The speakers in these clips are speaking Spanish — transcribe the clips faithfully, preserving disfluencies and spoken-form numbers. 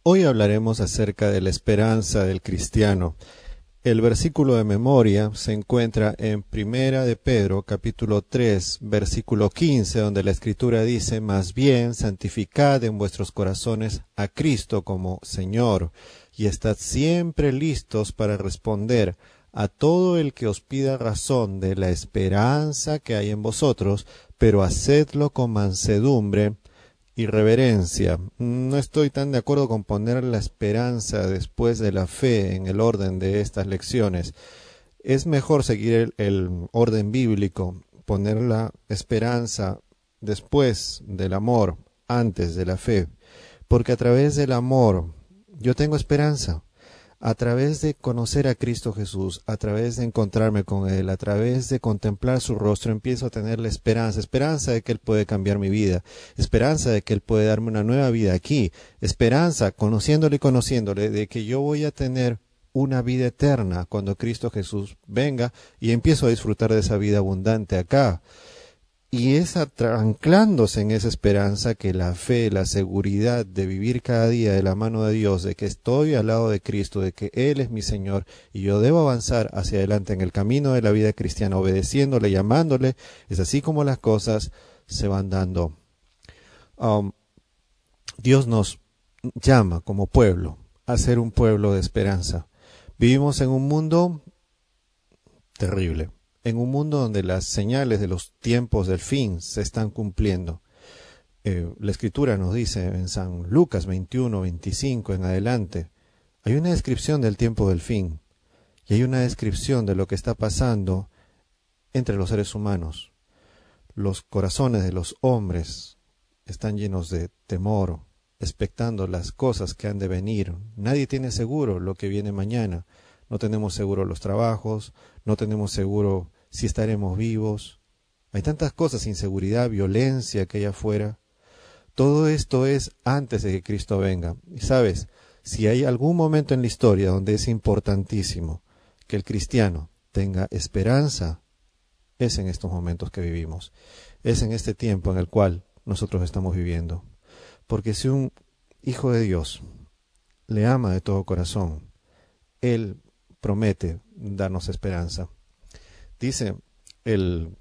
Hoy hablaremos acerca de la esperanza del cristiano. El versículo de memoria se encuentra en Primera de Pedro, capítulo tres, versículo quince, donde la Escritura dice: «Más bien, santificad en vuestros corazones a Cristo como Señor, y estad siempre listos para responder a todo el que os pida razón de la esperanza que hay en vosotros, pero hacedlo con mansedumbre y reverencia». No estoy tan de acuerdo con poner la esperanza después de la fe en el orden de estas lecciones. Es mejor seguir el, el orden bíblico, poner la esperanza después del amor, antes de la fe, porque a través del amor yo tengo esperanza. A través de conocer a Cristo Jesús, a través de encontrarme con Él, a través de contemplar su rostro, empiezo a tener la esperanza, esperanza de que Él puede cambiar mi vida, esperanza de que Él puede darme una nueva vida aquí, esperanza, conociéndole y conociéndole, de que yo voy a tener una vida eterna cuando Cristo Jesús venga y empiezo a disfrutar de esa vida abundante acá. Y es anclándose en esa esperanza que la fe, la seguridad de vivir cada día de la mano de Dios, de que estoy al lado de Cristo, de que Él es mi Señor y yo debo avanzar hacia adelante en el camino de la vida cristiana, obedeciéndole, llamándole, es así como las cosas se van dando. Um, Dios nos llama como pueblo a ser un pueblo de esperanza. Vivimos en un mundo terrible. En un mundo donde las señales de los tiempos del fin se están cumpliendo. Eh, la Escritura nos dice en San Lucas veintiuno, veinticinco en adelante, hay una descripción del tiempo del fin y hay una descripción de lo que está pasando entre los seres humanos. Los corazones de los hombres están llenos de temor, expectando las cosas que han de venir. Nadie tiene seguro lo que viene mañana. No tenemos seguro los trabajos, no tenemos seguro si estaremos vivos. Hay tantas cosas, inseguridad, violencia que hay afuera. Todo esto es antes de que Cristo venga. Y sabes, si hay algún momento en la historia donde es importantísimo que el cristiano tenga esperanza, es en estos momentos que vivimos. Es en este tiempo en el cual nosotros estamos viviendo. Porque si un hijo de Dios le ama de todo corazón, Él promete darnos esperanza. Dice el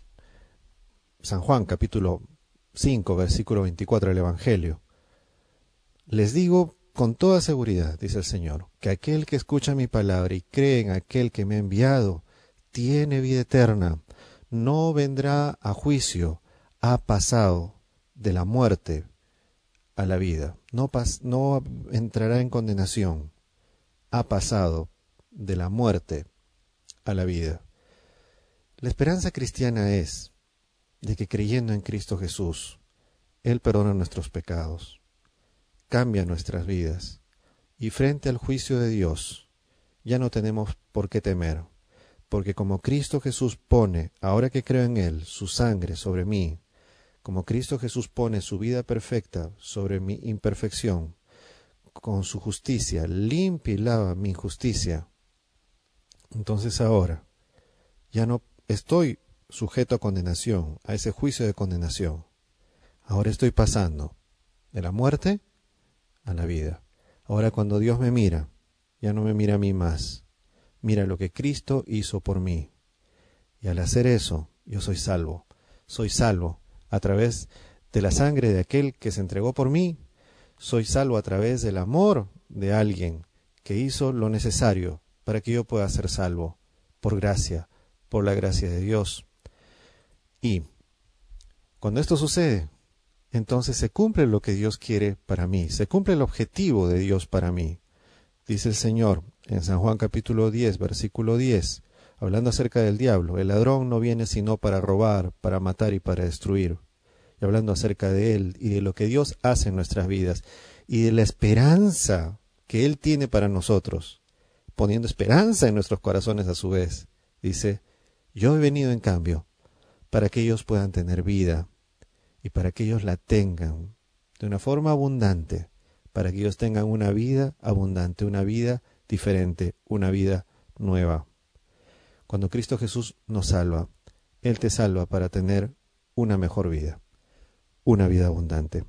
San Juan capítulo cinco versículo veinticuatro del Evangelio: les digo con toda seguridad, dice el Señor, que aquel que escucha mi palabra y cree en aquel que me ha enviado tiene vida eterna, no vendrá a juicio, ha pasado de la muerte a la vida, no, pas- no entrará en condenación, ha pasado de la muerte a la vida. La esperanza cristiana es de que creyendo en Cristo Jesús, Él perdona nuestros pecados, cambia nuestras vidas, y frente al juicio de Dios ya no tenemos por qué temer, porque como Cristo Jesús pone, ahora que creo en Él, su sangre sobre mí, como Cristo Jesús pone su vida perfecta sobre mi imperfección, con su justicia limpia y lava mi injusticia, entonces ahora ya no estoy sujeto a condenación, a ese juicio de condenación. Ahora estoy pasando de la muerte a la vida. Ahora cuando Dios me mira, ya no me mira a mí más. Mira lo que Cristo hizo por mí. Y al hacer eso, yo soy salvo. Soy salvo a través de la sangre de aquel que se entregó por mí. Soy salvo a través del amor de alguien que hizo lo necesario para que yo pueda ser salvo. Por gracia, por la gracia de Dios. Y cuando esto sucede, entonces se cumple lo que Dios quiere para mí, se cumple el objetivo de Dios para mí. Dice el Señor en San Juan capítulo diez, versículo diez, hablando acerca del diablo: el ladrón no viene sino para robar, para matar y para destruir. Y hablando acerca de Él y de lo que Dios hace en nuestras vidas y de la esperanza que Él tiene para nosotros, poniendo esperanza en nuestros corazones a su vez, dice: yo he venido en cambio para que ellos puedan tener vida y para que ellos la tengan de una forma abundante, para que ellos tengan una vida abundante, una vida diferente, una vida nueva. Cuando Cristo Jesús nos salva, Él te salva para tener una mejor vida, una vida abundante.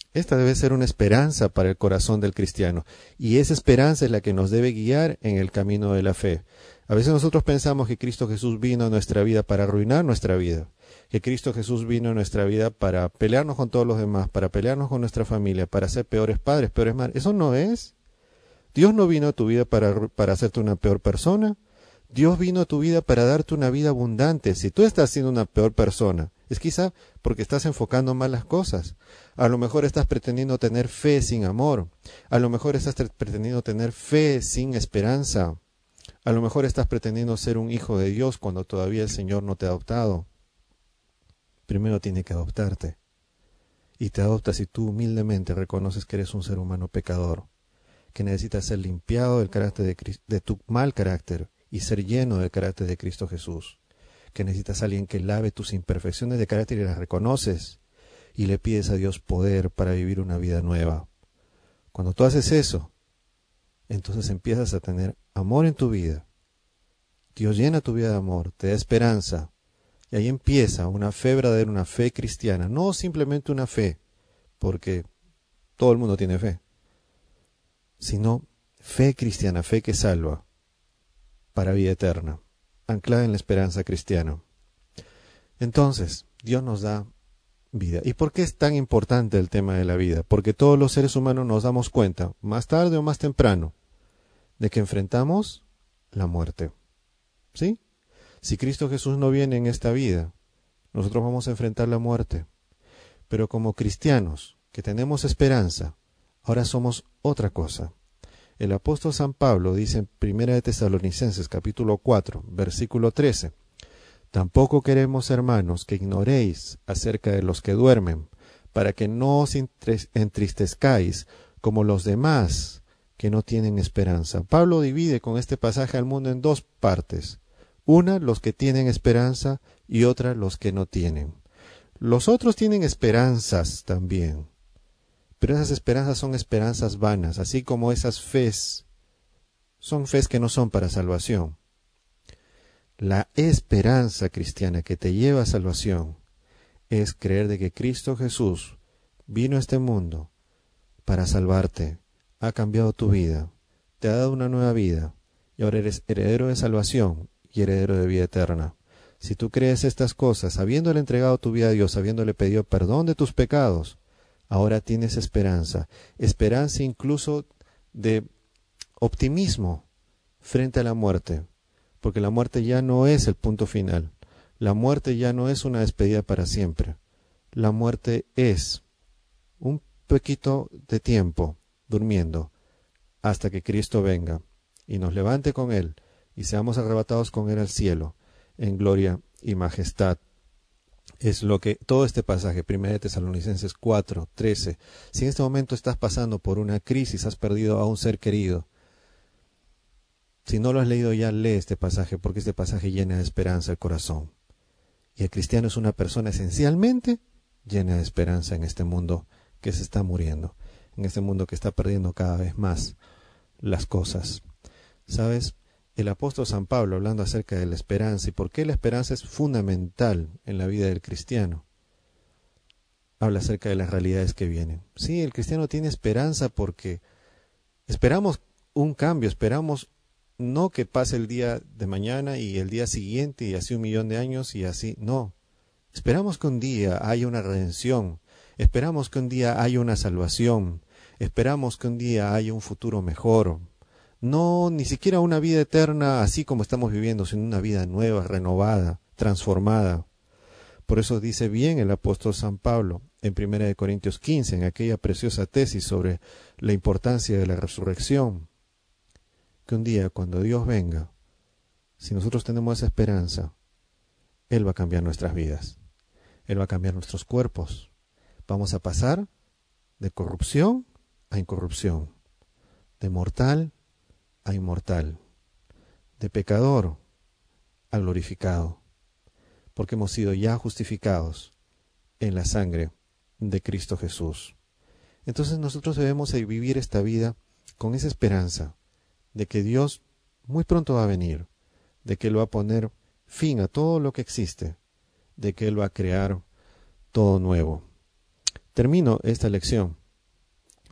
Esta debe ser una esperanza para el corazón del cristiano, y esa esperanza es la que nos debe guiar en el camino de la fe. A veces nosotros pensamos que Cristo Jesús vino a nuestra vida para arruinar nuestra vida, que Cristo Jesús vino a nuestra vida para pelearnos con todos los demás, para pelearnos con nuestra familia, para ser peores padres, peores madres. Eso no es. Dios no vino a tu vida para, para hacerte una peor persona. Dios vino a tu vida para darte una vida abundante. Si tú estás siendo una peor persona, es quizá porque estás enfocando mal las cosas. A lo mejor estás pretendiendo tener fe sin amor. A lo mejor estás pretendiendo tener fe sin esperanza. A lo mejor estás pretendiendo ser un hijo de Dios cuando todavía el Señor no te ha adoptado. Primero tiene que adoptarte. Y te adopta si tú humildemente reconoces que eres un ser humano pecador, que necesitas ser limpiado del carácter de, de tu mal carácter y ser lleno del carácter de Cristo Jesús, que necesitas a alguien que lave tus imperfecciones de carácter y las reconoces y le pides a Dios poder para vivir una vida nueva. Cuando tú haces eso, entonces empiezas a tener amor en tu vida. Dios llena tu vida de amor, te da esperanza, y ahí empieza una fe verdadera, una fe cristiana, no simplemente una fe, porque todo el mundo tiene fe, sino fe cristiana, fe que salva, para vida eterna, anclada en la esperanza cristiana. Entonces, Dios nos da vida. ¿Y por qué es tan importante el tema de la vida? Porque todos los seres humanos nos damos cuenta, más tarde o más temprano, de que enfrentamos la muerte. ¿Sí? Si Cristo Jesús no viene en esta vida, nosotros vamos a enfrentar la muerte. Pero como cristianos, que tenemos esperanza, ahora somos otra cosa. El apóstol San Pablo dice en Primera de Tesalonicenses capítulo cuatro, versículo trece, tampoco queremos, hermanos, que ignoréis acerca de los que duermen, para que no os entristezcáis como los demás que no tienen esperanza. Pablo divide con este pasaje al mundo en dos partes. Una, los que tienen esperanza, y otra, los que no tienen. Los otros tienen esperanzas también, pero esas esperanzas son esperanzas vanas, así como esas fes son fes que no son para salvación. La esperanza cristiana que te lleva a salvación es creer de que Cristo Jesús vino a este mundo para salvarte, ha cambiado tu vida, te ha dado una nueva vida, y ahora eres heredero de salvación y heredero de vida eterna. Si tú crees estas cosas, habiéndole entregado tu vida a Dios, habiéndole pedido perdón de tus pecados, ahora tienes esperanza, esperanza incluso de optimismo frente a la muerte, porque la muerte ya no es el punto final, la muerte ya no es una despedida para siempre, la muerte es un poquito de tiempo durmiendo hasta que Cristo venga y nos levante con Él y seamos arrebatados con Él al cielo en gloria y majestad. Es lo que todo este pasaje, Primera de Tesalonicenses cuatro, trece, si en este momento estás pasando por una crisis, has perdido a un ser querido, si no lo has leído ya, lee este pasaje, porque este pasaje llena de esperanza el corazón. Y el cristiano es una persona esencialmente llena de esperanza en este mundo que se está muriendo, en este mundo que está perdiendo cada vez más las cosas. ¿Sabes? El apóstol San Pablo, hablando acerca de la esperanza y por qué la esperanza es fundamental en la vida del cristiano, habla acerca de las realidades que vienen. Sí, el cristiano tiene esperanza porque esperamos un cambio, esperamos no que pase el día de mañana y el día siguiente y así un millón de años y así, no. Esperamos que un día haya una redención, esperamos que un día haya una salvación, esperamos que un día haya un futuro mejor. No, ni siquiera una vida eterna así como estamos viviendo, sino una vida nueva, renovada, transformada. Por eso dice bien el apóstol San Pablo en Primera de Corintios quince, en aquella preciosa tesis sobre la importancia de la resurrección, que un día cuando Dios venga, si nosotros tenemos esa esperanza, Él va a cambiar nuestras vidas, Él va a cambiar nuestros cuerpos. Vamos a pasar de corrupción a incorrupción, de mortal a inmortal, de pecador a glorificado, porque hemos sido ya justificados en la sangre de Cristo Jesús. Entonces nosotros debemos vivir esta vida con esa esperanza de que Dios muy pronto va a venir, de que Él va a poner fin a todo lo que existe, de que Él va a crear todo nuevo. Termino esta lección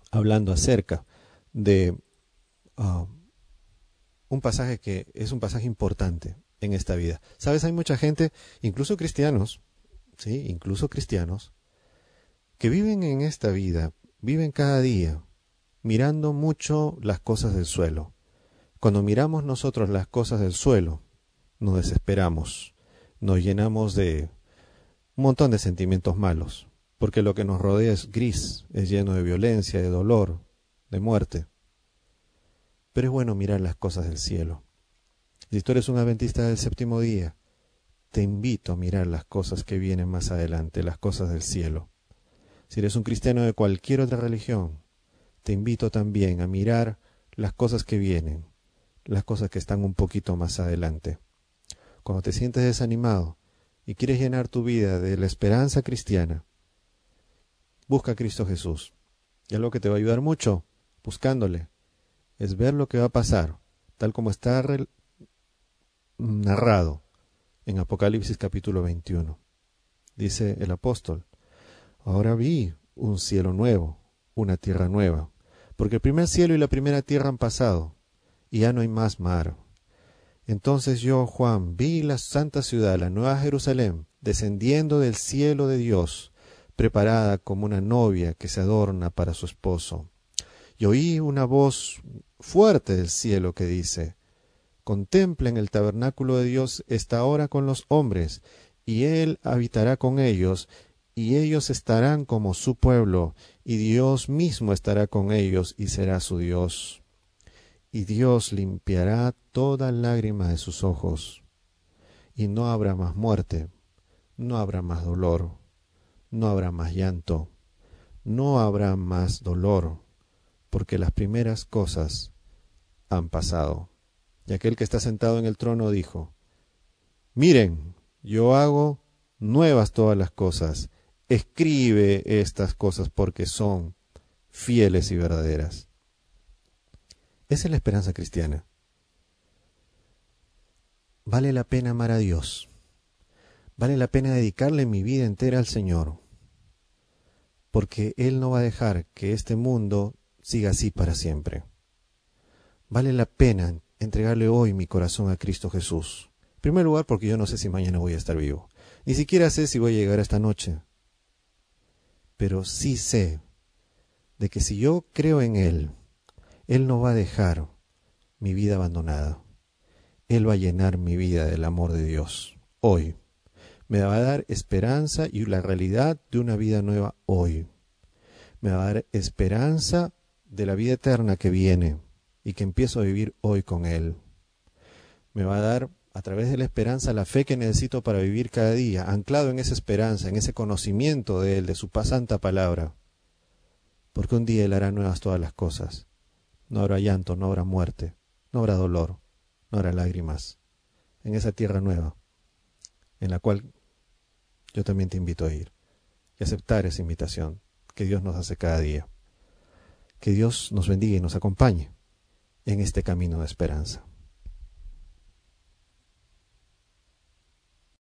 hablando acerca de uh, un pasaje que es un pasaje importante en esta vida. Sabes, hay mucha gente, incluso cristianos, sí, incluso cristianos, que viven en esta vida, viven cada día, mirando mucho las cosas del suelo. Cuando miramos nosotros las cosas del suelo, nos desesperamos, nos llenamos de un montón de sentimientos malos, porque lo que nos rodea es gris, es lleno de violencia, de dolor, de muerte. Pero es bueno mirar las cosas del cielo. Si tú eres un adventista del séptimo día, te invito a mirar las cosas que vienen más adelante, las cosas del cielo. Si eres un cristiano de cualquier otra religión, te invito también a mirar las cosas que vienen, las cosas que están un poquito más adelante. Cuando te sientes desanimado y quieres llenar tu vida de la esperanza cristiana, busca a Cristo Jesús. Y algo que te va a ayudar mucho, buscándole, es ver lo que va a pasar, tal como está narrado en Apocalipsis capítulo veintiuno. Dice el apóstol: ahora vi un cielo nuevo, una tierra nueva, porque el primer cielo y la primera tierra han pasado, y ya no hay más mar. Entonces yo, Juan, vi la santa ciudad, la nueva Jerusalén, descendiendo del cielo de Dios, preparada como una novia que se adorna para su esposo. Y oí una voz fuerte del cielo que dice: contemplen, el tabernáculo de Dios está ahora con los hombres, y Él habitará con ellos, y ellos estarán como su pueblo, y Dios mismo estará con ellos y será su Dios. Y Dios limpiará toda lágrima de sus ojos, y no habrá más muerte, no habrá más dolor, no habrá más llanto, no habrá más dolor, porque las primeras cosas han pasado. Y aquel que está sentado en el trono dijo: miren, yo hago nuevas todas las cosas, escribe estas cosas porque son fieles y verdaderas. Esa es la esperanza cristiana. Vale la pena amar a Dios. Vale la pena dedicarle mi vida entera al Señor, porque Él no va a dejar que este mundo siga así para siempre. Vale la pena entregarle hoy mi corazón a Cristo Jesús. En primer lugar, porque yo no sé si mañana voy a estar vivo. Ni siquiera sé si voy a llegar esta noche. Pero sí sé de que si yo creo en Él, Él no va a dejar mi vida abandonada. Él va a llenar mi vida del amor de Dios hoy. Me va a dar esperanza y la realidad de una vida nueva hoy. Me va a dar esperanza de la vida eterna que viene y que empiezo a vivir hoy con Él. Me va a dar, a través de la esperanza, la fe que necesito para vivir cada día, anclado en esa esperanza, en ese conocimiento de Él, de su santa palabra. Porque un día Él hará nuevas todas las cosas. No habrá llanto, no habrá muerte, no habrá dolor, no habrá lágrimas. En esa tierra nueva, en la cual yo también te invito a ir y aceptar esa invitación que Dios nos hace cada día. Que Dios nos bendiga y nos acompañe en este camino de esperanza.